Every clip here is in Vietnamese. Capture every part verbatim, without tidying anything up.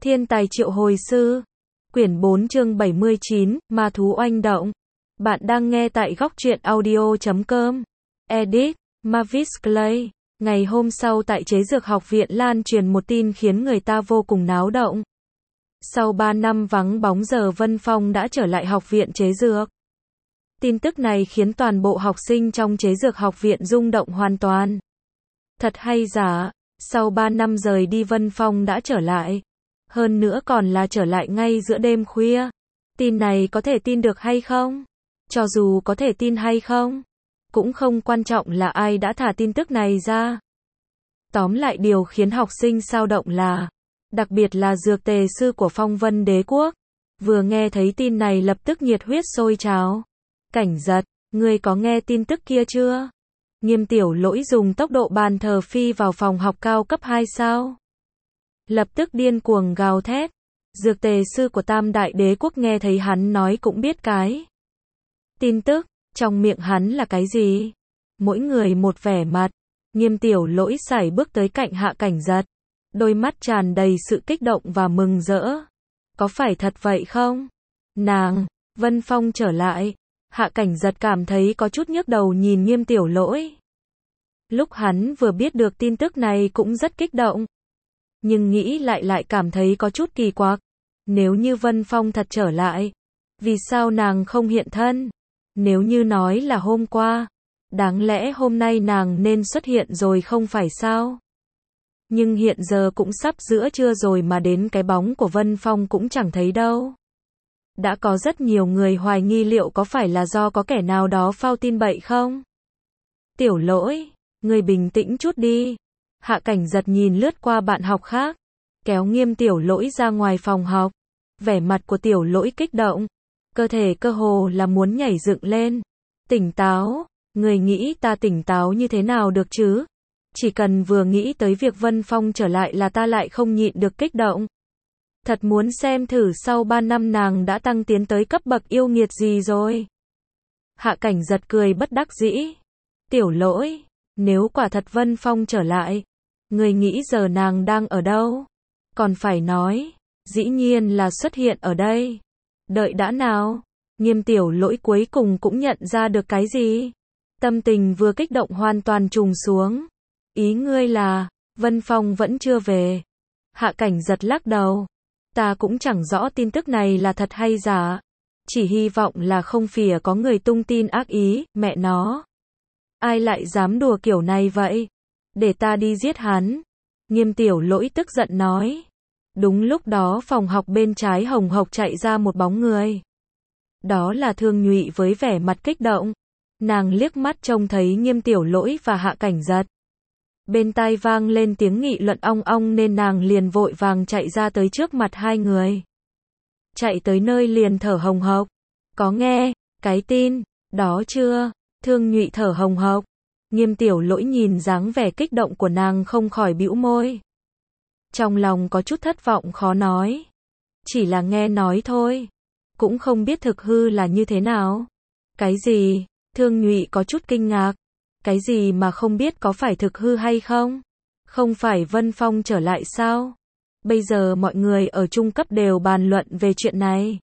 Thiên tài triệu hồi sư. Quyển bốn chương bảy mươi chín, ma thú oanh động. Bạn đang nghe tại góc truyện audio chấm com. Edit, Mavis Clay. Ngày hôm sau tại chế dược học viện lan truyền một tin khiến người ta vô cùng náo động. Sau ba năm vắng bóng giờ Vân Phong đã trở lại học viện chế dược. Tin tức này khiến toàn bộ học sinh trong chế dược học viện rung động hoàn toàn. Thật hay giả, sau ba năm rời đi Vân Phong đã trở lại. Hơn nữa còn là trở lại ngay giữa đêm khuya. Tin này có thể tin được hay không? Cho dù có thể tin hay không, cũng không quan trọng là ai đã thả tin tức này ra. Tóm lại điều khiến học sinh xao động là, đặc biệt là dược tề sư của Phong Vân Đế Quốc, vừa nghe thấy tin này lập tức nhiệt huyết sôi trào. Cảnh Giật, ngươi có nghe tin tức kia chưa? Nghiêm Tiểu Lỗi dùng tốc độ bàn thờ phi vào phòng học cao cấp hai sao. Lập tức điên cuồng gào thét. Dược tề sư của Tam Đại Đế Quốc nghe thấy hắn nói cũng biết cái tin tức, trong miệng hắn là cái gì? Mỗi người một vẻ mặt. Nghiêm Tiểu Lỗi sải bước tới cạnh Hạ Cảnh Giật. Đôi mắt tràn đầy sự kích động và mừng rỡ. Có phải thật vậy không? Nàng, Vân Phong trở lại. Hạ Cảnh Giật cảm thấy có chút nhức đầu nhìn Nghiêm Tiểu Lỗi. Lúc hắn vừa biết được tin tức này cũng rất kích động. Nhưng nghĩ lại lại cảm thấy có chút kỳ quặc. Nếu như Vân Phong thật trở lại, vì sao nàng không hiện thân? Nếu như nói là hôm qua, đáng lẽ hôm nay nàng nên xuất hiện rồi không phải sao? Nhưng hiện giờ cũng sắp giữa trưa rồi mà đến cái bóng của Vân Phong cũng chẳng thấy đâu. Đã có rất nhiều người hoài nghi liệu có phải là do có kẻ nào đó phao tin bậy không? Tiểu Lỗi, người bình tĩnh chút đi. Hạ Cảnh Giật nhìn lướt qua bạn học khác, kéo Nghiêm Tiểu Lỗi ra ngoài phòng học. Vẻ mặt của Tiểu Lỗi kích động, cơ thể cơ hồ là muốn nhảy dựng lên. Tỉnh táo, người nghĩ ta tỉnh táo như thế nào được chứ? Chỉ cần vừa nghĩ tới việc Vân Phong trở lại là ta lại không nhịn được kích động. Thật muốn xem thử sau ba năm nàng đã tăng tiến tới cấp bậc yêu nghiệt gì rồi. Hạ Cảnh Giật cười bất đắc dĩ. Tiểu Lỗi, nếu quả thật Vân Phong trở lại, người nghĩ giờ nàng đang ở đâu? Còn phải nói, dĩ nhiên là xuất hiện ở đây. Đợi đã nào. Nghiêm Tiểu Lỗi cuối cùng cũng nhận ra được cái gì. Tâm tình vừa kích động hoàn toàn trùng xuống. Ý ngươi là, Vân Phong vẫn chưa về. Hạ Cảnh Giật lắc đầu. Ta cũng chẳng rõ tin tức này là thật hay giả. Chỉ hy vọng là không phìa có người tung tin ác ý, mẹ nó. Ai lại dám đùa kiểu này vậy? Để ta đi giết hắn. Nghiêm Tiểu Lỗi tức giận nói. Đúng lúc đó phòng học bên trái hồng hộc chạy ra một bóng người. Đó là Thương Nhụy với vẻ mặt kích động. Nàng liếc mắt trông thấy Nghiêm Tiểu Lỗi và Hạ Cảnh Giật. Bên tai vang lên tiếng nghị luận ong ong nên nàng liền vội vàng chạy ra tới trước mặt hai người. Chạy tới nơi liền thở hồng hộc. Có nghe cái tin đó chưa? Thương Nhụy thở hồng hộc. Nghiêm Tiểu Lỗi nhìn dáng vẻ kích động của nàng không khỏi bĩu môi. Trong lòng có chút thất vọng khó nói. Chỉ là nghe nói thôi. Cũng không biết thực hư là như thế nào. Cái gì? Thương Nhụy có chút kinh ngạc. Cái gì mà không biết có phải thực hư hay không? Không phải Vân Phong trở lại sao? Bây giờ mọi người ở trung cấp đều bàn luận về chuyện này.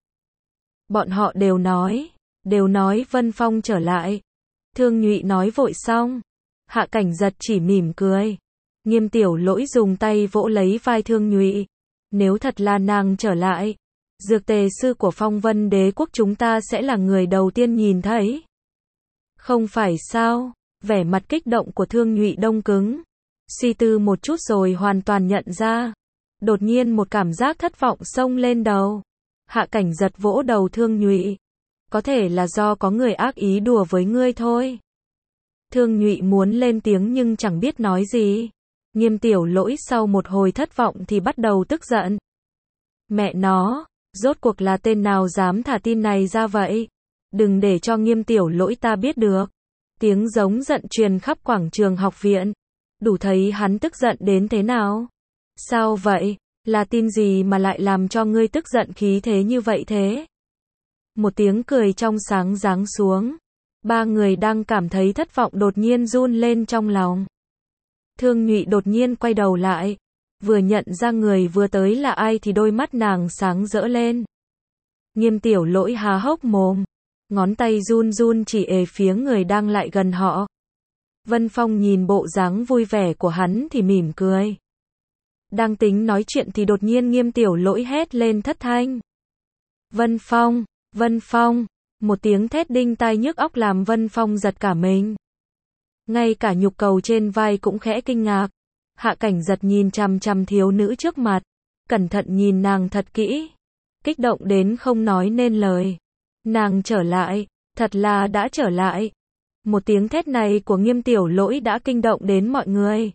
Bọn họ đều nói, đều nói Vân Phong trở lại. Thương Nhụy nói vội xong. Hạ Cảnh Giật chỉ mỉm cười. Nghiêm Tiểu Lỗi dùng tay vỗ lấy vai Thương Nhụy. Nếu thật là nàng trở lại, dược tề sư của Phong Vân Đế Quốc chúng ta sẽ là người đầu tiên nhìn thấy. Không phải sao? Vẻ mặt kích động của Thương Nhụy đông cứng. Suy tư một chút rồi hoàn toàn nhận ra. Đột nhiên một cảm giác thất vọng xông lên đầu. Hạ Cảnh Giật vỗ đầu Thương Nhụy. Có thể là do có người ác ý đùa với ngươi thôi. Thương Nhụy muốn lên tiếng nhưng chẳng biết nói gì. Nghiêm Tiểu Lỗi sau một hồi thất vọng thì bắt đầu tức giận. Mẹ nó, rốt cuộc là tên nào dám thả tin này ra vậy? Đừng để cho Nghiêm Tiểu Lỗi ta biết được. Tiếng giống giận truyền khắp quảng trường học viện. Đủ thấy hắn tức giận đến thế nào. Sao vậy? Là tin gì mà lại làm cho ngươi tức giận khí thế như vậy thế? Một tiếng cười trong sáng giáng xuống. Ba người đang cảm thấy thất vọng đột nhiên run lên trong lòng. Thương Nhụy đột nhiên quay đầu lại. Vừa nhận ra người vừa tới là ai thì đôi mắt nàng sáng rỡ lên. Nghiêm Tiểu Lỗi há hốc mồm, ngón tay run run chỉ ề phía người đang lại gần họ. Vân Phong nhìn bộ dáng vui vẻ của hắn thì mỉm cười. Đang tính nói chuyện thì đột nhiên Nghiêm Tiểu Lỗi hét lên thất thanh. Vân Phong, Vân Phong, một tiếng thét đinh tai nhức óc làm Vân Phong giật cả mình. Ngay cả nhục cầu trên vai cũng khẽ kinh ngạc. Hạ Cảnh Giật nhìn chằm chằm thiếu nữ trước mặt, cẩn thận nhìn nàng thật kỹ, kích động đến không nói nên lời. Nàng trở lại, thật là đã trở lại. Một tiếng thét này của Nghiêm Tiểu Lỗi đã kinh động đến mọi người.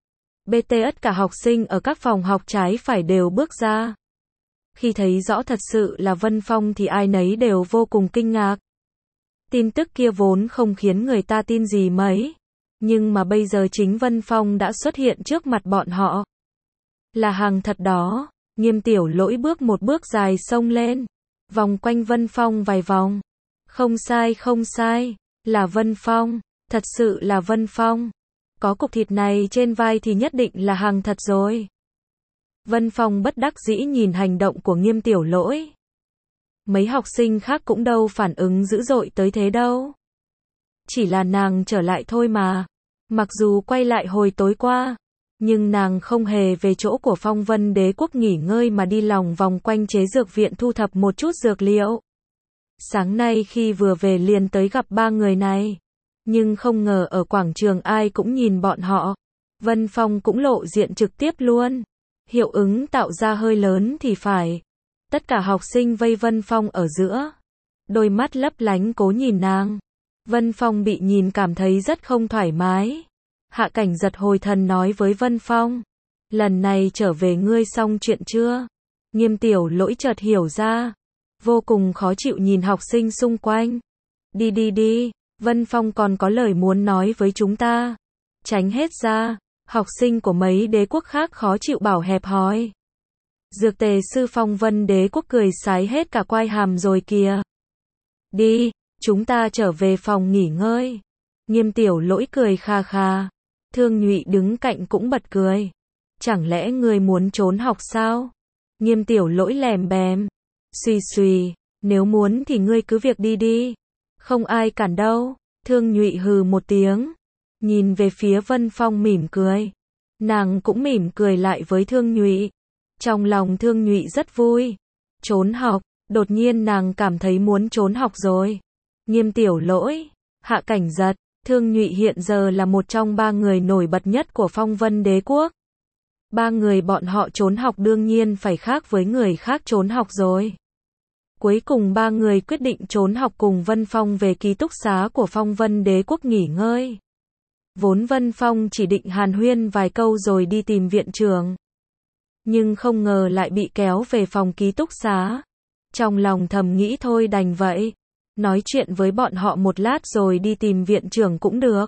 bê tê tất cả học sinh ở các phòng học trái phải đều bước ra. Khi thấy rõ thật sự là Vân Phong thì ai nấy đều vô cùng kinh ngạc. Tin tức kia vốn không khiến người ta tin gì mấy. Nhưng mà bây giờ chính Vân Phong đã xuất hiện trước mặt bọn họ. Là hàng thật đó. Nghiêm Tiểu Lỗi bước một bước dài xông lên, vòng quanh Vân Phong vài vòng. Không sai không sai, là Vân Phong, thật sự là Vân Phong. Có cục thịt này trên vai thì nhất định là hàng thật rồi. Vân Phong bất đắc dĩ nhìn hành động của Nghiêm Tiểu Lỗi. Mấy học sinh khác cũng đâu phản ứng dữ dội tới thế đâu. Chỉ là nàng trở lại thôi mà. Mặc dù quay lại hồi tối qua, nhưng nàng không hề về chỗ của Phong Vân Đế Quốc nghỉ ngơi mà đi lòng vòng quanh chế dược viện thu thập một chút dược liệu. Sáng nay khi vừa về liền tới gặp ba người này. Nhưng không ngờ ở quảng trường ai cũng nhìn bọn họ. Vân Phong cũng lộ diện trực tiếp luôn. Hiệu ứng tạo ra hơi lớn thì phải. Tất cả học sinh vây Vân Phong ở giữa. Đôi mắt lấp lánh cố nhìn nàng. Vân Phong bị nhìn cảm thấy rất không thoải mái. Hạ Cảnh Giật hồi thần nói với Vân Phong. Lần này trở về ngươi xong chuyện chưa? Nghiêm Tiểu Lỗi chợt hiểu ra. Vô cùng khó chịu nhìn học sinh xung quanh. Đi đi đi, Vân Phong còn có lời muốn nói với chúng ta. Tránh hết ra, học sinh của mấy đế quốc khác khó chịu bảo hẹp hòi. Dược tề sư Phong Vân Đế Quốc cười sái hết cả quai hàm rồi kìa. Đi, chúng ta trở về phòng nghỉ ngơi. Nghiêm Tiểu Lỗi cười kha kha. Thương Nhụy đứng cạnh cũng bật cười. Chẳng lẽ ngươi muốn trốn học sao? Nghiêm Tiểu Lỗi lèm bèm. Xùy xùy, nếu muốn thì ngươi cứ việc đi đi. Không ai cản đâu. Thương Nhụy hừ một tiếng. Nhìn về phía Vân Phong mỉm cười. Nàng cũng mỉm cười lại với Thương Nhụy. Trong lòng Thương Nhụy rất vui. Trốn học, đột nhiên nàng cảm thấy muốn trốn học rồi. Nghiêm Tiểu Lỗi, Hạ Cảnh Giật, Thương Nhụy hiện giờ là một trong ba người nổi bật nhất của Phong Vân Đế Quốc. Ba người bọn họ trốn học đương nhiên phải khác với người khác trốn học rồi. Cuối cùng ba người quyết định trốn học cùng Vân Phong về ký túc xá của Phong Vân Đế Quốc nghỉ ngơi. Vốn Vân Phong chỉ định hàn huyên vài câu rồi đi tìm viện trưởng. Nhưng không ngờ lại bị kéo về phòng ký túc xá. Trong lòng thầm nghĩ thôi đành vậy. Nói chuyện với bọn họ một lát rồi đi tìm viện trưởng cũng được.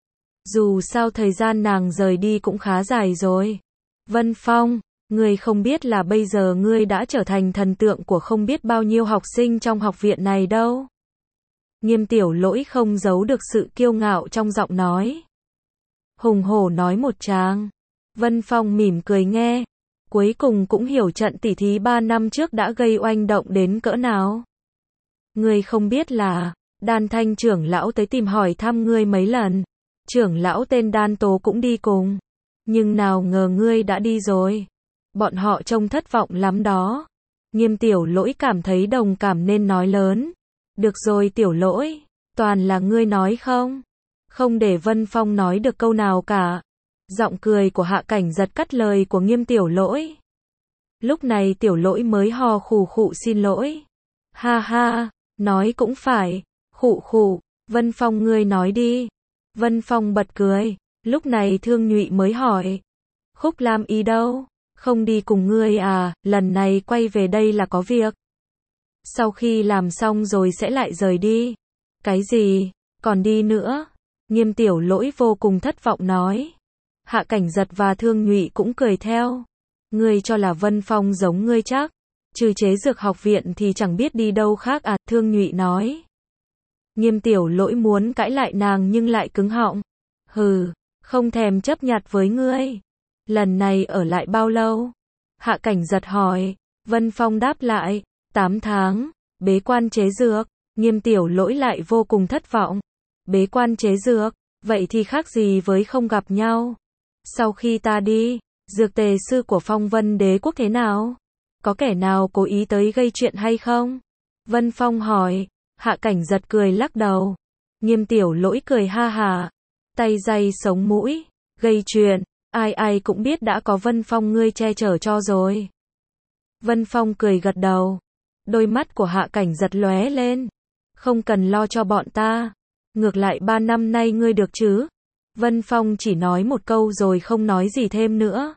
Dù sao thời gian nàng rời đi cũng khá dài rồi. Vân Phong, ngươi không biết là bây giờ ngươi đã trở thành thần tượng của không biết bao nhiêu học sinh trong học viện này đâu. Nghiêm Tiểu Lỗi không giấu được sự kiêu ngạo trong giọng nói. Hùng hổ nói một tràng. Vân Phong mỉm cười nghe. Cuối cùng cũng hiểu trận tỉ thí ba năm trước đã gây oanh động đến cỡ nào. Ngươi không biết là, Đan Thanh trưởng lão tới tìm hỏi thăm ngươi mấy lần. Trưởng lão tên Đan Tố cũng đi cùng. Nhưng nào ngờ ngươi đã đi rồi. Bọn họ trông thất vọng lắm đó. Nghiêm Tiểu Lỗi cảm thấy đồng cảm nên nói lớn. Được rồi Tiểu Lỗi, toàn là ngươi nói không? Không để Vân Phong nói được câu nào cả. Giọng cười của Hạ Cảnh Giật cắt lời của Nghiêm Tiểu Lỗi. Lúc này Tiểu Lỗi mới hò khù khụ xin lỗi. Ha ha, nói cũng phải. Khụ khụ, Vân Phong ngươi nói đi. Vân Phong bật cười. Lúc này Thương Nhụy mới hỏi. Khúc Lam Y đâu? Không đi cùng ngươi à, lần này quay về đây là có việc. Sau khi làm xong rồi sẽ lại rời đi. Cái gì? Còn đi nữa? Nghiêm Tiểu Lỗi vô cùng thất vọng nói. Hạ Cảnh Giật và Thương Nhụy cũng cười theo. Ngươi cho là Vân Phong giống ngươi chắc. Trừ chế dược học viện thì chẳng biết đi đâu khác à, Thương Nhụy nói. Nghiêm Tiểu Lỗi muốn cãi lại nàng nhưng lại cứng họng. Hừ, không thèm chấp nhặt với ngươi. lần này ở lại bao lâu? Hạ Cảnh Giật hỏi. Vân Phong đáp lại, tám tháng, bế quan chế dược. Nghiêm Tiểu Lỗi lại vô cùng thất vọng. Bế quan chế dược, vậy thì khác gì với không gặp nhau? Sau khi ta đi, dược tề sư của Phong Vân Đế quốc thế nào? Có kẻ nào cố ý tới gây chuyện hay không? Vân Phong hỏi. Hạ Cảnh Giật cười lắc đầu. Nghiêm Tiểu Lỗi cười ha hà, tay day sống mũi, gây chuyện, ai ai cũng biết đã có Vân Phong ngươi che chở cho rồi. Vân Phong cười gật đầu, đôi mắt của Hạ Cảnh Giật lóe lên. Không cần lo cho bọn ta, ngược lại ba năm nay ngươi được chứ? Vân Phong chỉ nói một câu rồi không nói gì thêm nữa.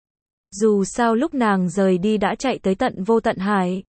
Dù sao lúc nàng rời đi đã chạy tới tận Vô Tận Hải.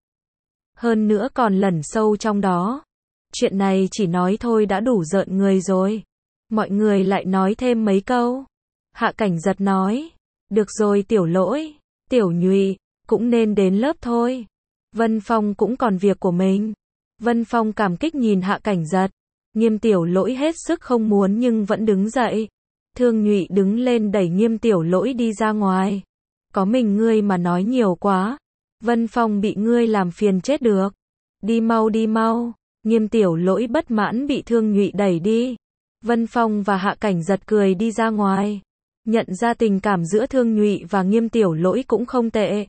Hơn nữa còn lẩn sâu trong đó. Chuyện này chỉ nói thôi đã đủ rợn người rồi. Mọi người lại nói thêm mấy câu. Hạ Cảnh Giật nói. Được rồi Tiểu Lỗi, Tiểu Nhụy, cũng nên đến lớp thôi. Vân Phong cũng còn việc của mình. Vân Phong cảm kích nhìn Hạ Cảnh Giật. Nghiêm Tiểu Lỗi hết sức không muốn nhưng vẫn đứng dậy. Thương Nhụy đứng lên đẩy Nghiêm Tiểu Lỗi đi ra ngoài. Có mình ngươi mà nói nhiều quá. Vân Phong bị ngươi làm phiền chết được. Đi mau đi mau. Nghiêm Tiểu Lỗi bất mãn bị Thương Nhụy đẩy đi. Vân Phong và Hạ Cảnh Giật cười đi ra ngoài. Nhận ra tình cảm giữa Thương Nhụy và Nghiêm Tiểu Lỗi cũng không tệ.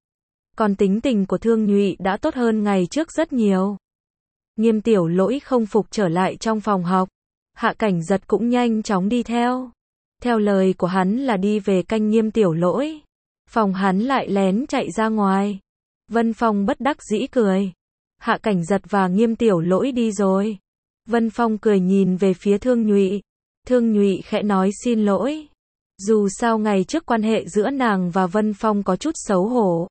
Còn tính tình của Thương Nhụy đã tốt hơn ngày trước rất nhiều. Nghiêm Tiểu Lỗi không phục trở lại trong phòng học. Hạ Cảnh Giật cũng nhanh chóng đi theo. Theo lời của hắn là đi về canh Nghiêm Tiểu Lỗi. Phòng hắn lại lén chạy ra ngoài. Vân Phong bất đắc dĩ cười. Hạ Cảnh Giật và Nghiêm Tiểu Lỗi đi rồi. Vân Phong cười nhìn về phía Thương Nhụy. Thương Nhụy khẽ nói xin lỗi. Dù sao ngày trước quan hệ giữa nàng và Vân Phong có chút xấu hổ.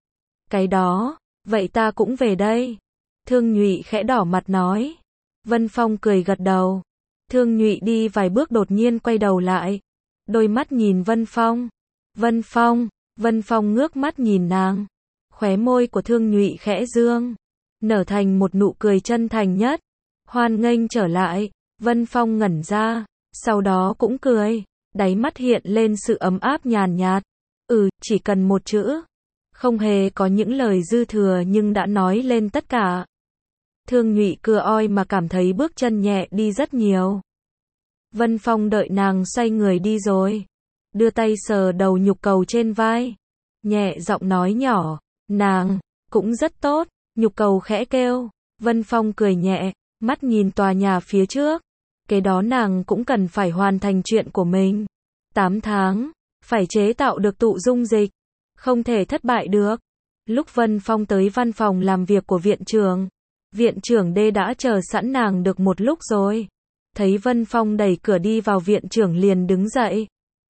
Cái đó, vậy ta cũng về đây. Thương Nhụy khẽ đỏ mặt nói. Vân Phong cười gật đầu. Thương Nhụy đi vài bước đột nhiên quay đầu lại. Đôi mắt nhìn Vân Phong. Vân Phong, Vân Phong ngước mắt nhìn nàng. Khóe môi của Thương Nhụy khẽ dương. Nở thành một nụ cười chân thành nhất. Hoan nghênh trở lại. Vân Phong ngẩn ra. Sau đó cũng cười. Đáy mắt hiện lên sự ấm áp nhàn nhạt. Ừ, chỉ cần một chữ. Không hề có những lời dư thừa nhưng đã nói lên tất cả. Thương Nhụy cưa oi mà cảm thấy bước chân nhẹ đi rất nhiều. Vân Phong đợi nàng xoay người đi rồi. Đưa tay sờ đầu nhục cầu trên vai. Nhẹ giọng nói nhỏ. Nàng, cũng rất tốt. Nhục cầu khẽ kêu. Vân Phong cười nhẹ, mắt nhìn tòa nhà phía trước. Kế đó nàng cũng cần phải hoàn thành chuyện của mình. tám tháng, phải chế tạo được tụ dung dịch. Không thể thất bại được. Lúc Vân Phong tới văn phòng làm việc của viện trưởng, viện trưởng D đã chờ sẵn nàng được một lúc rồi. Thấy Vân Phong đẩy cửa đi vào, viện trưởng liền đứng dậy.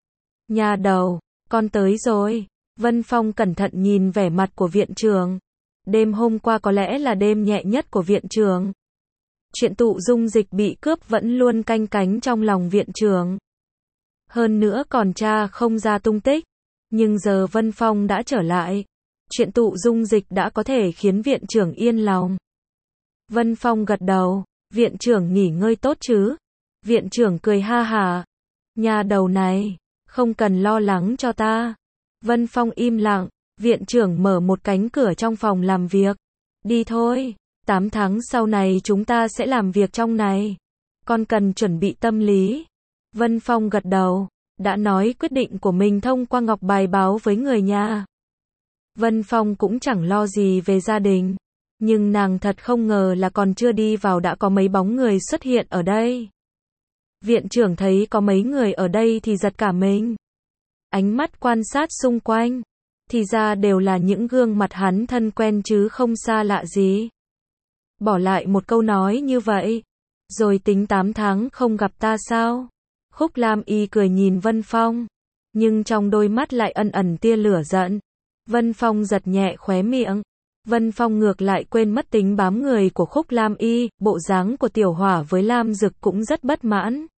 Nhà đầu, con tới rồi. Vân Phong cẩn thận nhìn vẻ mặt của viện trưởng. Đêm hôm qua có lẽ là đêm nhẹ nhất của viện trưởng. Chuyện tụ dung dịch bị cướp vẫn luôn canh cánh trong lòng viện trưởng. Hơn nữa còn tra không ra tung tích. Nhưng giờ Vân Phong đã trở lại. Chuyện tụ dung dịch đã có thể khiến viện trưởng yên lòng. Vân Phong gật đầu. Viện trưởng nghỉ ngơi tốt chứ? Viện trưởng cười ha hả. Nhà đầu này, không cần lo lắng cho ta. Vân Phong im lặng. Viện trưởng mở một cánh cửa trong phòng làm việc. Đi thôi, tám tháng sau này chúng ta sẽ làm việc trong này. Con cần chuẩn bị tâm lý. Vân Phong gật đầu. Đã nói quyết định của mình thông qua ngọc bài báo với người nhà. Vân Phong cũng chẳng lo gì về gia đình. Nhưng nàng thật không ngờ là còn chưa đi vào đã có mấy bóng người xuất hiện ở đây. Viện trưởng thấy có mấy người ở đây thì giật cả mình. Ánh mắt quan sát xung quanh. Thì ra đều là những gương mặt hắn thân quen chứ không xa lạ gì. Bỏ lại một câu nói như vậy. Rồi tính tám tháng không gặp ta sao? Khúc Lam Y cười nhìn Vân Phong. Nhưng trong đôi mắt lại ẩn ẩn tia lửa giận. Vân Phong giật nhẹ khóe miệng. Vân Phong ngược lại quên mất tính bám người của Khúc Lam Y. Bộ dáng của Tiểu Hỏa với Lam Dực cũng rất bất mãn.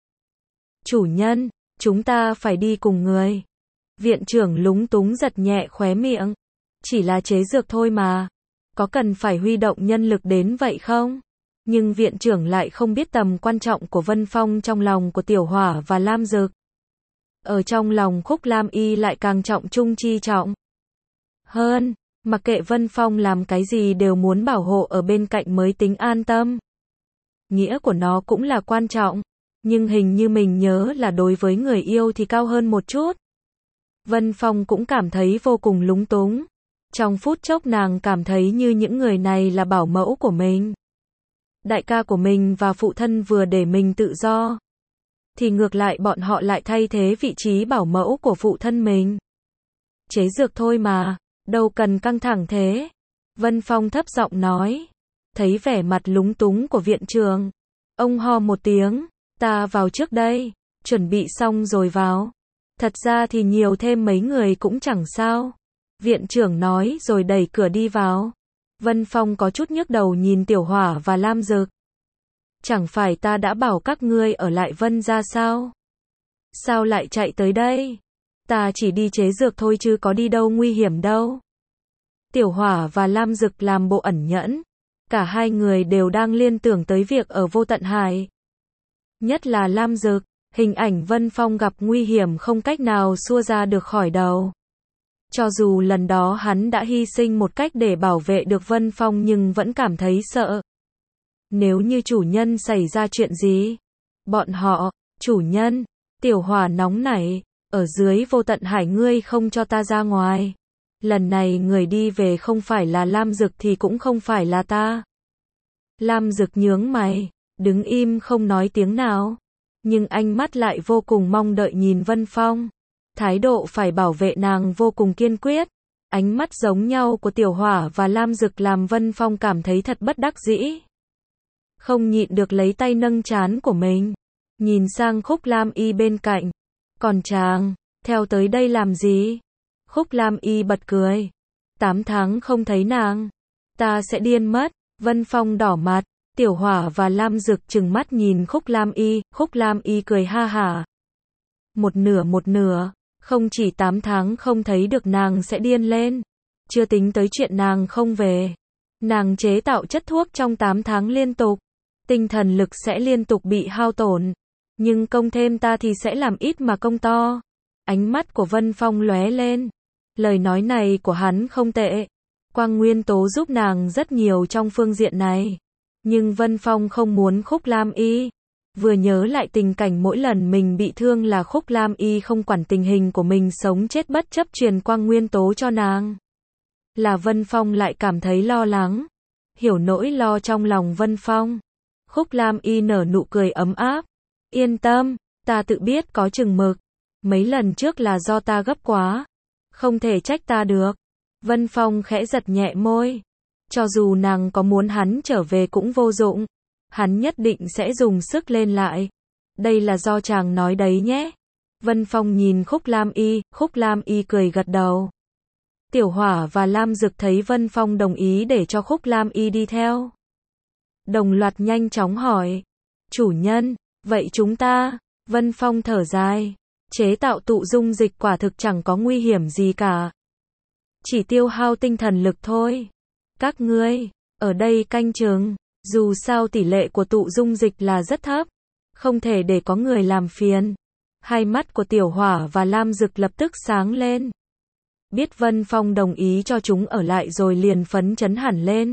Chủ nhân, chúng ta phải đi cùng người. Viện trưởng lúng túng giật nhẹ khóe miệng. Chỉ là chế dược thôi mà. Có cần phải huy động nhân lực đến vậy không? Nhưng viện trưởng lại không biết tầm quan trọng của Vân Phong trong lòng của Tiểu Hỏa và Lam Dực. Ở trong lòng Khúc Lam Y lại càng trọng trung chi trọng hơn, mặc kệ Vân Phong làm cái gì đều muốn bảo hộ ở bên cạnh mới tính an tâm. Nghĩa của nó cũng là quan trọng, nhưng hình như mình nhớ là đối với người yêu thì cao hơn một chút. Vân Phong cũng cảm thấy vô cùng lúng túng. Trong phút chốc nàng cảm thấy như những người này là bảo mẫu của mình. Đại ca của mình và phụ thân vừa để mình tự do, thì ngược lại bọn họ lại thay thế vị trí bảo mẫu của phụ thân mình. Chế dược thôi mà, đâu cần căng thẳng thế. Vân Phong thấp giọng nói. Thấy vẻ mặt lúng túng của viện trưởng, ông ho một tiếng, ta vào trước đây, chuẩn bị xong rồi vào. Thật ra thì nhiều thêm mấy người cũng chẳng sao. Viện trưởng nói rồi đẩy cửa đi vào. Vân Phong có chút nhức đầu nhìn Tiểu Hỏa và Lam Dực. Chẳng phải ta đã bảo các ngươi ở lại Vân gia sao? Sao lại chạy tới đây? Ta chỉ đi chế dược thôi chứ có đi đâu nguy hiểm đâu. Tiểu Hỏa và Lam Dực làm bộ ẩn nhẫn. Cả hai người đều đang liên tưởng tới việc ở Vô Tận Hải. Nhất là Lam Dực, hình ảnh Vân Phong gặp nguy hiểm không cách nào xua ra được khỏi đầu. Cho dù lần đó hắn đã hy sinh một cách để bảo vệ được Vân Phong nhưng vẫn cảm thấy sợ. Nếu như chủ nhân xảy ra chuyện gì? Bọn họ, chủ nhân, Tiểu Hỏa nóng nảy, ở dưới Vô Tận Hải ngươi không cho ta ra ngoài. Lần này người đi về không phải là Lam Dực thì cũng không phải là ta. Lam Dực nhướng mày, đứng im không nói tiếng nào. Nhưng ánh mắt lại vô cùng mong đợi nhìn Vân Phong. Thái độ phải bảo vệ nàng vô cùng kiên quyết. Ánh mắt giống nhau của Tiểu Hỏa và Lam Dực làm Vân Phong cảm thấy thật bất đắc dĩ. Không nhịn được lấy tay nâng trán của mình. Nhìn sang Khúc Lam Y bên cạnh. Còn chàng, theo tới đây làm gì? Khúc Lam Y bật cười. Tám tháng không thấy nàng. Ta sẽ điên mất. Vân Phong đỏ mặt. Tiểu Hỏa và Lam Dực trừng mắt nhìn Khúc Lam Y. Khúc Lam Y cười ha hả. Một nửa một nửa. Không chỉ tám tháng không thấy được nàng sẽ điên lên. Chưa tính tới chuyện nàng không về. Nàng chế tạo chất thuốc trong tám tháng liên tục. Tinh thần lực sẽ liên tục bị hao tổn. Nhưng công thêm ta thì sẽ làm ít mà công to. Ánh mắt của Vân Phong lóe lên. Lời nói này của hắn không tệ. Quang nguyên tố giúp nàng rất nhiều trong phương diện này. Nhưng Vân Phong không muốn Khúc Lam Y. Vừa nhớ lại tình cảnh mỗi lần mình bị thương là Khúc Lam Y không quản tình hình của mình sống chết bất chấp truyền quang nguyên tố cho nàng. Là Vân Phong lại cảm thấy lo lắng. Hiểu nỗi lo trong lòng Vân Phong. Khúc Lam Y nở nụ cười ấm áp. Yên tâm, ta tự biết có chừng mực. Mấy lần trước là do ta gấp quá. Không thể trách ta được. Vân Phong khẽ giật nhẹ môi. Cho dù nàng có muốn hắn trở về cũng vô dụng. Hắn nhất định sẽ dùng sức lên lại. Đây là do chàng nói đấy nhé. Vân Phong nhìn Khúc Lam Y, Khúc Lam Y cười gật đầu. Tiểu Hỏa và Lam Dực thấy Vân Phong đồng ý để cho Khúc Lam Y đi theo. Đồng loạt nhanh chóng hỏi. Chủ nhân, vậy chúng ta? Vân Phong thở dài. Chế tạo tụ dung dịch quả thực chẳng có nguy hiểm gì cả. Chỉ tiêu hao tinh thần lực thôi. Các ngươi, ở đây canh chừng. Dù sao tỷ lệ của tụ dung dịch là rất thấp. Không thể để có người làm phiền. Hai mắt của Tiểu Hỏa và Lam Dực lập tức sáng lên. Biết Vân Phong đồng ý cho chúng ở lại rồi liền phấn chấn hẳn lên.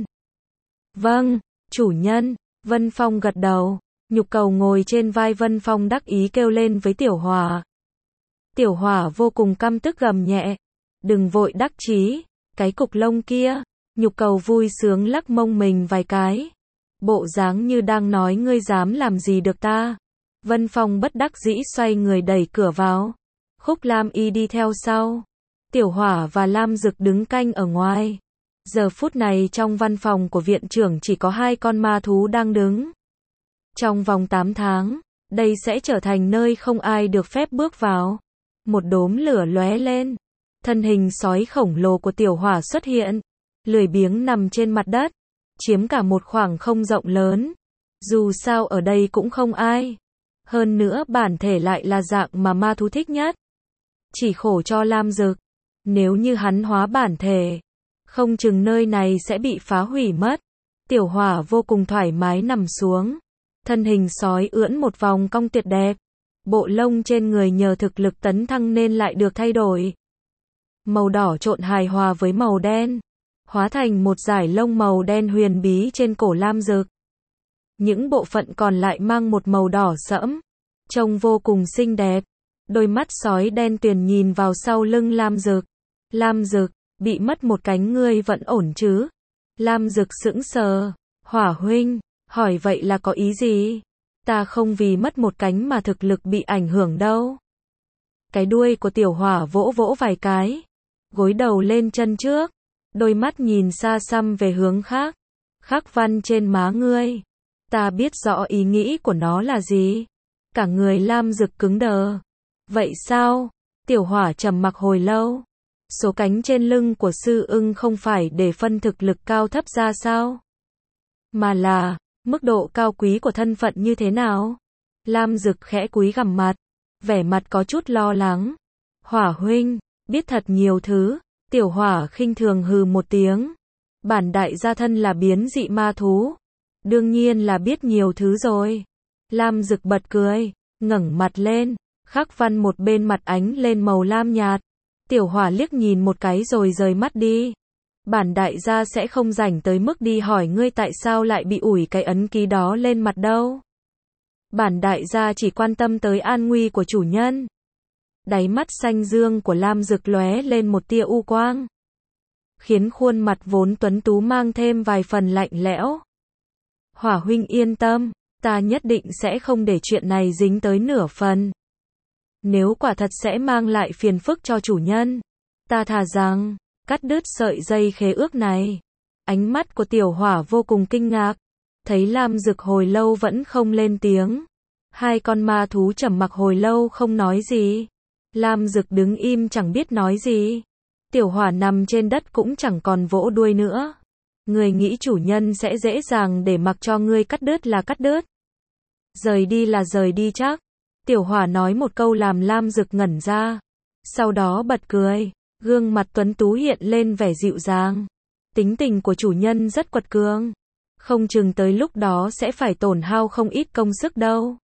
Vâng, chủ nhân. Vân Phong gật đầu. Nhục Cầu ngồi trên vai Vân Phong đắc ý kêu lên với Tiểu Hỏa. Tiểu Hỏa vô cùng căm tức gầm nhẹ. Đừng vội đắc chí. Cái cục lông kia. Nhục Cầu vui sướng lắc mông mình vài cái. Bộ dáng như đang nói ngươi dám làm gì được ta. Vân Phong bất đắc dĩ xoay người đẩy cửa vào. Khúc Lam Y đi theo sau. Tiểu Hỏa và Lam Dực đứng canh ở ngoài. Giờ phút này trong văn phòng của viện trưởng chỉ có hai con ma thú đang đứng. Trong vòng tám tháng, đây sẽ trở thành nơi không ai được phép bước vào. Một đốm lửa lóe lên. Thân hình sói khổng lồ của Tiểu Hỏa xuất hiện. Lười biếng nằm trên mặt đất. Chiếm cả một khoảng không rộng lớn. Dù sao ở đây cũng không ai. Hơn nữa bản thể lại là dạng mà ma thú thích nhất. Chỉ khổ cho Lam Dực. Nếu như hắn hóa bản thể, không chừng nơi này sẽ bị phá hủy mất. Tiểu Hỏa vô cùng thoải mái nằm xuống. Thân hình sói ưỡn một vòng cong tuyệt đẹp. Bộ lông trên người nhờ thực lực tấn thăng nên lại được thay đổi. Màu đỏ trộn hài hòa với màu đen, hóa thành một dải lông màu đen huyền bí trên cổ Lam Dực. Những bộ phận còn lại mang một màu đỏ sẫm, trông vô cùng xinh đẹp. Đôi mắt sói đen tuyền nhìn vào sau lưng Lam Dực. Lam Dực, bị mất một cánh ngươi vẫn ổn chứ? Lam Dực sững sờ. Hỏa huynh, hỏi vậy là có ý gì? Ta không vì mất một cánh mà thực lực bị ảnh hưởng đâu. Cái đuôi của tiểu hỏa vỗ vỗ vài cái, gối đầu lên chân trước, đôi mắt nhìn xa xăm về hướng khác. Khắc văn trên má ngươi. Ta biết rõ ý nghĩ của nó là gì. Cả người Lam Dực cứng đờ. Vậy sao? Tiểu hỏa trầm mặc hồi lâu. Số cánh trên lưng của sư ưng không phải để phân thực lực cao thấp ra sao? Mà là, mức độ cao quý của thân phận như thế nào? Lam Dực khẽ cúi gằm mặt, vẻ mặt có chút lo lắng. Hỏa huynh, biết thật nhiều thứ. Tiểu hỏa khinh thường hừ một tiếng. Bản đại gia thân là biến dị ma thú. Đương nhiên là biết nhiều thứ rồi. Lam Dực bật cười, ngẩng mặt lên. Khắc văn một bên mặt ánh lên màu lam nhạt. Tiểu hỏa liếc nhìn một cái rồi rời mắt đi. Bản đại gia sẽ không rảnh tới mức đi hỏi ngươi tại sao lại bị ủi cái ấn ký đó lên mặt đâu. Bản đại gia chỉ quan tâm tới an nguy của chủ nhân. Đáy mắt xanh dương của Lam Dực lóe lên một tia u quang, khiến khuôn mặt vốn tuấn tú mang thêm vài phần lạnh lẽo. Hỏa huynh yên tâm, ta nhất định sẽ không để chuyện này dính tới nửa phần. Nếu quả thật sẽ mang lại phiền phức cho chủ nhân, ta thà rằng cắt đứt sợi dây khế ước này. Ánh mắt của tiểu hỏa vô cùng kinh ngạc, thấy Lam Dực hồi lâu vẫn không lên tiếng. Hai con ma thú trầm mặc hồi lâu không nói gì. Lam Dực đứng im chẳng biết nói gì. Tiểu hỏa nằm trên đất cũng chẳng còn vỗ đuôi nữa. Người nghĩ chủ nhân sẽ dễ dàng để mặc cho ngươi cắt đứt là cắt đứt. Rời đi là rời đi chắc. Tiểu hỏa nói một câu làm Lam Dực ngẩn ra. Sau đó bật cười. Gương mặt tuấn tú hiện lên vẻ dịu dàng. Tính tình của chủ nhân rất quật cường. Không chừng tới lúc đó sẽ phải tổn hao không ít công sức đâu.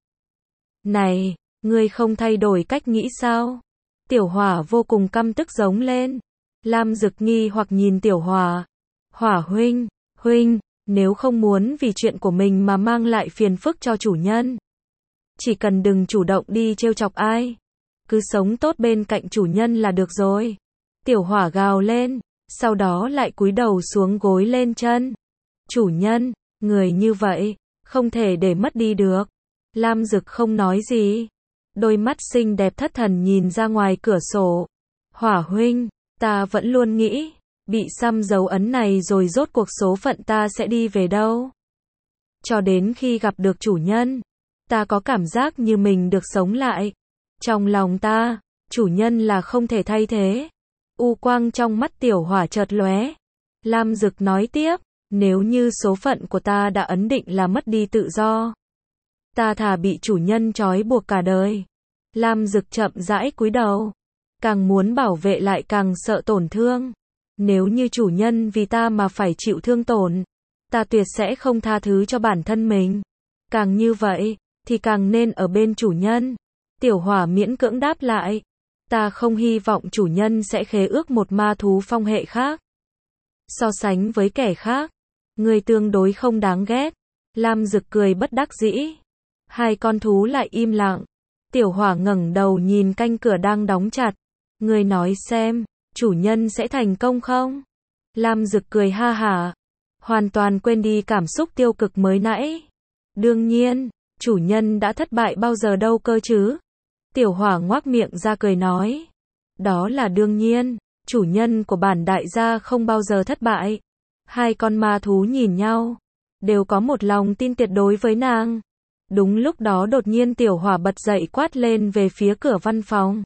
Này, ngươi không thay đổi cách nghĩ sao? Tiểu hỏa vô cùng căm tức giống lên. Lam Dực nghi hoặc nhìn tiểu hỏa. Hỏa huynh, huynh, nếu không muốn vì chuyện của mình mà mang lại phiền phức cho chủ nhân, chỉ cần đừng chủ động đi trêu chọc ai. Cứ sống tốt bên cạnh chủ nhân là được rồi. Tiểu hỏa gào lên, sau đó lại cúi đầu xuống gối lên chân. Chủ nhân, người như vậy, không thể để mất đi được. Lam Dực không nói gì. Đôi mắt xinh đẹp thất thần nhìn ra ngoài cửa sổ. Hỏa huynh, ta vẫn luôn nghĩ, bị xăm dấu ấn này rồi rốt cuộc số phận ta sẽ đi về đâu. Cho đến khi gặp được chủ nhân, ta có cảm giác như mình được sống lại. Trong lòng ta, chủ nhân là không thể thay thế. U quang trong mắt tiểu hỏa chợt lóe. Lam Dực nói tiếp, nếu như số phận của ta đã ấn định là mất đi tự do, ta thà bị chủ nhân trói buộc cả đời. Lam Dực chậm rãi cúi đầu. Càng muốn bảo vệ lại càng sợ tổn thương. Nếu như chủ nhân vì ta mà phải chịu thương tổn, ta tuyệt sẽ không tha thứ cho bản thân mình. Càng như vậy, thì càng nên ở bên chủ nhân. Tiểu hỏa miễn cưỡng đáp lại. Ta không hy vọng chủ nhân sẽ khế ước một ma thú phong hệ khác. So sánh với kẻ khác, người tương đối không đáng ghét. Lam Dực cười bất đắc dĩ. Hai con thú lại im lặng. Tiểu hỏa ngẩng đầu nhìn canh cửa đang đóng chặt. Người nói xem, chủ nhân sẽ thành công không? Lam Dực cười ha hả, hoàn toàn quên đi cảm xúc tiêu cực mới nãy. Đương nhiên, chủ nhân đã thất bại bao giờ đâu cơ chứ? Tiểu hỏa ngoác miệng ra cười nói. Đó là đương nhiên, chủ nhân của bản đại gia không bao giờ thất bại. Hai con ma thú nhìn nhau, đều có một lòng tin tuyệt đối với nàng. Đúng lúc đó đột nhiên tiểu hỏa bật dậy quát lên về phía cửa văn phòng.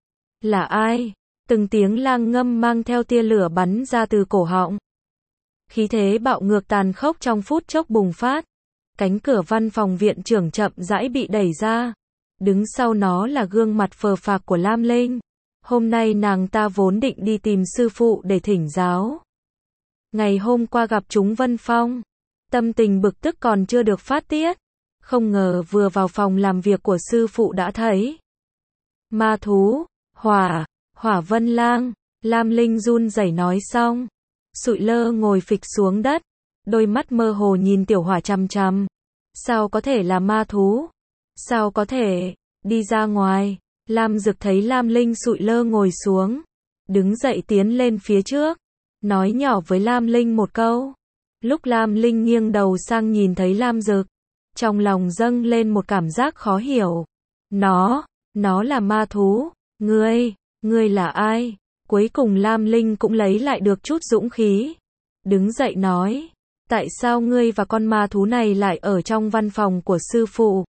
Là ai? Từng tiếng lang ngâm mang theo tia lửa bắn ra từ cổ họng. Khí thế bạo ngược tàn khốc trong phút chốc bùng phát. Cánh cửa văn phòng viện trưởng chậm rãi bị đẩy ra. Đứng sau nó là gương mặt phờ phạc của Lam Linh. Hôm nay nàng ta vốn định đi tìm sư phụ để thỉnh giáo. Ngày hôm qua gặp chúng Vân Phong, tâm tình bực tức còn chưa được phát tiết. Không ngờ vừa vào phòng làm việc của sư phụ đã thấy ma thú, hỏa, hỏa vân lang. Lam Linh run rẩy nói xong, sụi lơ ngồi phịch xuống đất, đôi mắt mơ hồ nhìn tiểu hỏa chằm chằm. Sao có thể là ma thú? Sao có thể? Đi ra ngoài. Lam Dực thấy Lam Linh sụi lơ ngồi xuống, đứng dậy tiến lên phía trước, nói nhỏ với Lam Linh một câu. Lúc Lam Linh nghiêng đầu sang nhìn thấy Lam Dực, trong lòng dâng lên một cảm giác khó hiểu. Nó, nó là ma thú. Ngươi, ngươi là ai? Cuối cùng Lam Linh cũng lấy lại được chút dũng khí, đứng dậy nói, tại sao ngươi và con ma thú này lại ở trong văn phòng của sư phụ?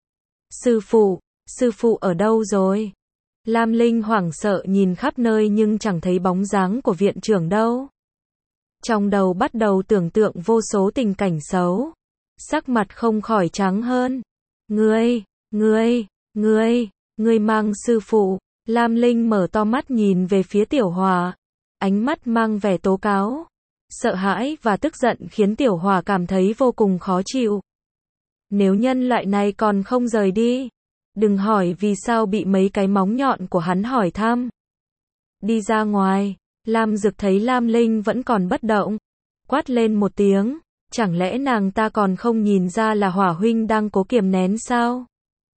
Sư phụ, sư phụ ở đâu rồi? Lam Linh hoảng sợ nhìn khắp nơi nhưng chẳng thấy bóng dáng của viện trưởng đâu. Trong đầu bắt đầu tưởng tượng vô số tình cảnh xấu, sắc mặt không khỏi trắng hơn. Ngươi, ngươi, ngươi, ngươi mang sư phụ. Lam Linh mở to mắt nhìn về phía Tiểu Hòa, ánh mắt mang vẻ tố cáo, sợ hãi và tức giận khiến Tiểu Hòa cảm thấy vô cùng khó chịu. Nếu nhân loại này còn không rời đi, đừng hỏi vì sao bị mấy cái móng nhọn của hắn hỏi thăm. Đi ra ngoài. Lam Dực thấy Lam Linh vẫn còn bất động, quát lên một tiếng, chẳng lẽ nàng ta còn không nhìn ra là Hỏa huynh đang cố kiềm nén sao?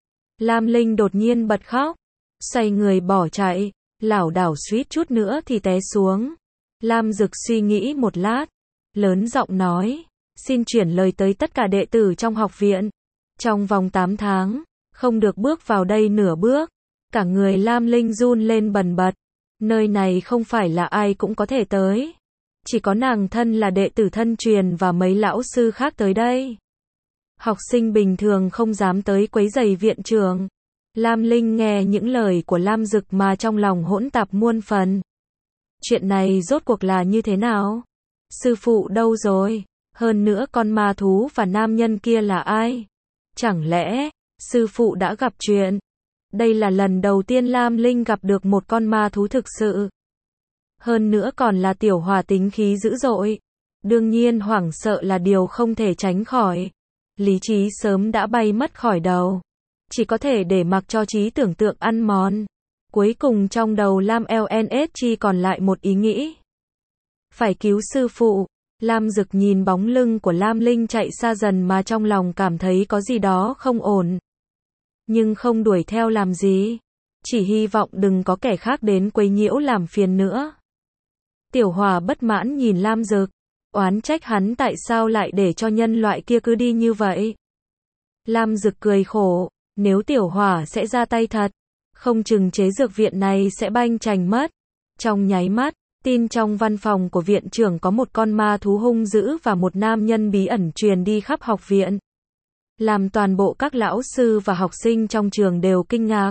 Lam Linh đột nhiên bật khóc, xoay người bỏ chạy, lảo đảo suýt chút nữa thì té xuống. Lam Dực suy nghĩ một lát, lớn giọng nói, xin chuyển lời tới tất cả đệ tử trong học viện, trong vòng tám tháng, không được bước vào đây nửa bước. Cả người Lam Linh run lên bần bật, nơi này không phải là ai cũng có thể tới, chỉ có nàng thân là đệ tử thân truyền và mấy lão sư khác tới đây. Học sinh bình thường không dám tới quấy rầy viện trưởng. Lam Linh nghe những lời của Lam Dực mà trong lòng hỗn tạp muôn phần. Chuyện này rốt cuộc là như thế nào? Sư phụ đâu rồi? Hơn nữa con ma thú và nam nhân kia là ai? Chẳng lẽ, sư phụ đã gặp chuyện? Đây là lần đầu tiên Lam Linh gặp được một con ma thú thực sự. Hơn nữa còn là Tiểu Hòa tính khí dữ dội. Đương nhiên hoảng sợ là điều không thể tránh khỏi. Lý trí sớm đã bay mất khỏi đầu. Chỉ có thể để mặc cho trí tưởng tượng ăn mòn. Cuối cùng trong đầu Lam lờ en ét chỉ còn lại một ý nghĩ. Phải cứu sư phụ. Lam Dực nhìn bóng lưng của Lam Linh chạy xa dần mà trong lòng cảm thấy có gì đó không ổn. Nhưng không đuổi theo làm gì. Chỉ hy vọng đừng có kẻ khác đến quấy nhiễu làm phiền nữa. Tiểu Hòa bất mãn nhìn Lam Dực, oán trách hắn tại sao lại để cho nhân loại kia cứ đi như vậy. Lam Dực cười khổ, nếu Tiểu Hòa sẽ ra tay thật, không chừng chế dược viện này sẽ banh chành mất. Trong nháy mắt, tin trong văn phòng của viện trưởng có một con ma thú hung dữ và một nam nhân bí ẩn truyền đi khắp học viện. Làm toàn bộ các lão sư và học sinh trong trường đều kinh ngạc.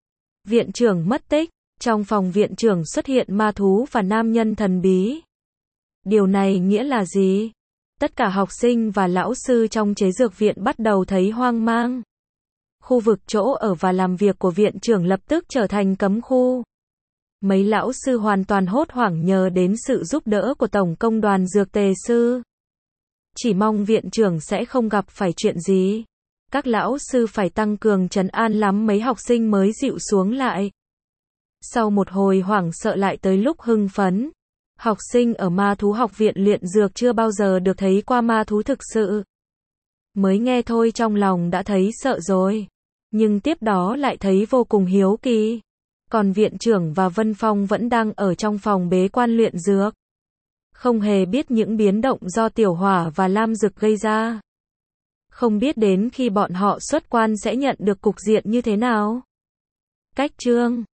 Viện trưởng mất tích, trong phòng viện trưởng xuất hiện ma thú và nam nhân thần bí. Điều này nghĩa là gì? Tất cả học sinh và lão sư trong chế dược viện bắt đầu thấy hoang mang. Khu vực chỗ ở và làm việc của viện trưởng lập tức trở thành cấm khu. Mấy lão sư hoàn toàn hốt hoảng nhờ đến sự giúp đỡ của tổng công đoàn dược tề sư. Chỉ mong viện trưởng sẽ không gặp phải chuyện gì. Các lão sư phải tăng cường trấn an lắm mấy học sinh mới dịu xuống lại. Sau một hồi hoảng sợ lại tới lúc hưng phấn. Học sinh ở ma thú học viện luyện dược chưa bao giờ được thấy qua ma thú thực sự. Mới nghe thôi trong lòng đã thấy sợ rồi. Nhưng tiếp đó lại thấy vô cùng hiếu kỳ. Còn viện trưởng và Vân Phong vẫn đang ở trong phòng bế quan luyện dược. Không hề biết những biến động do Tiểu Hỏa và Lam Dực gây ra. Không biết đến khi bọn họ xuất quan sẽ nhận được cục diện như thế nào. Cách chương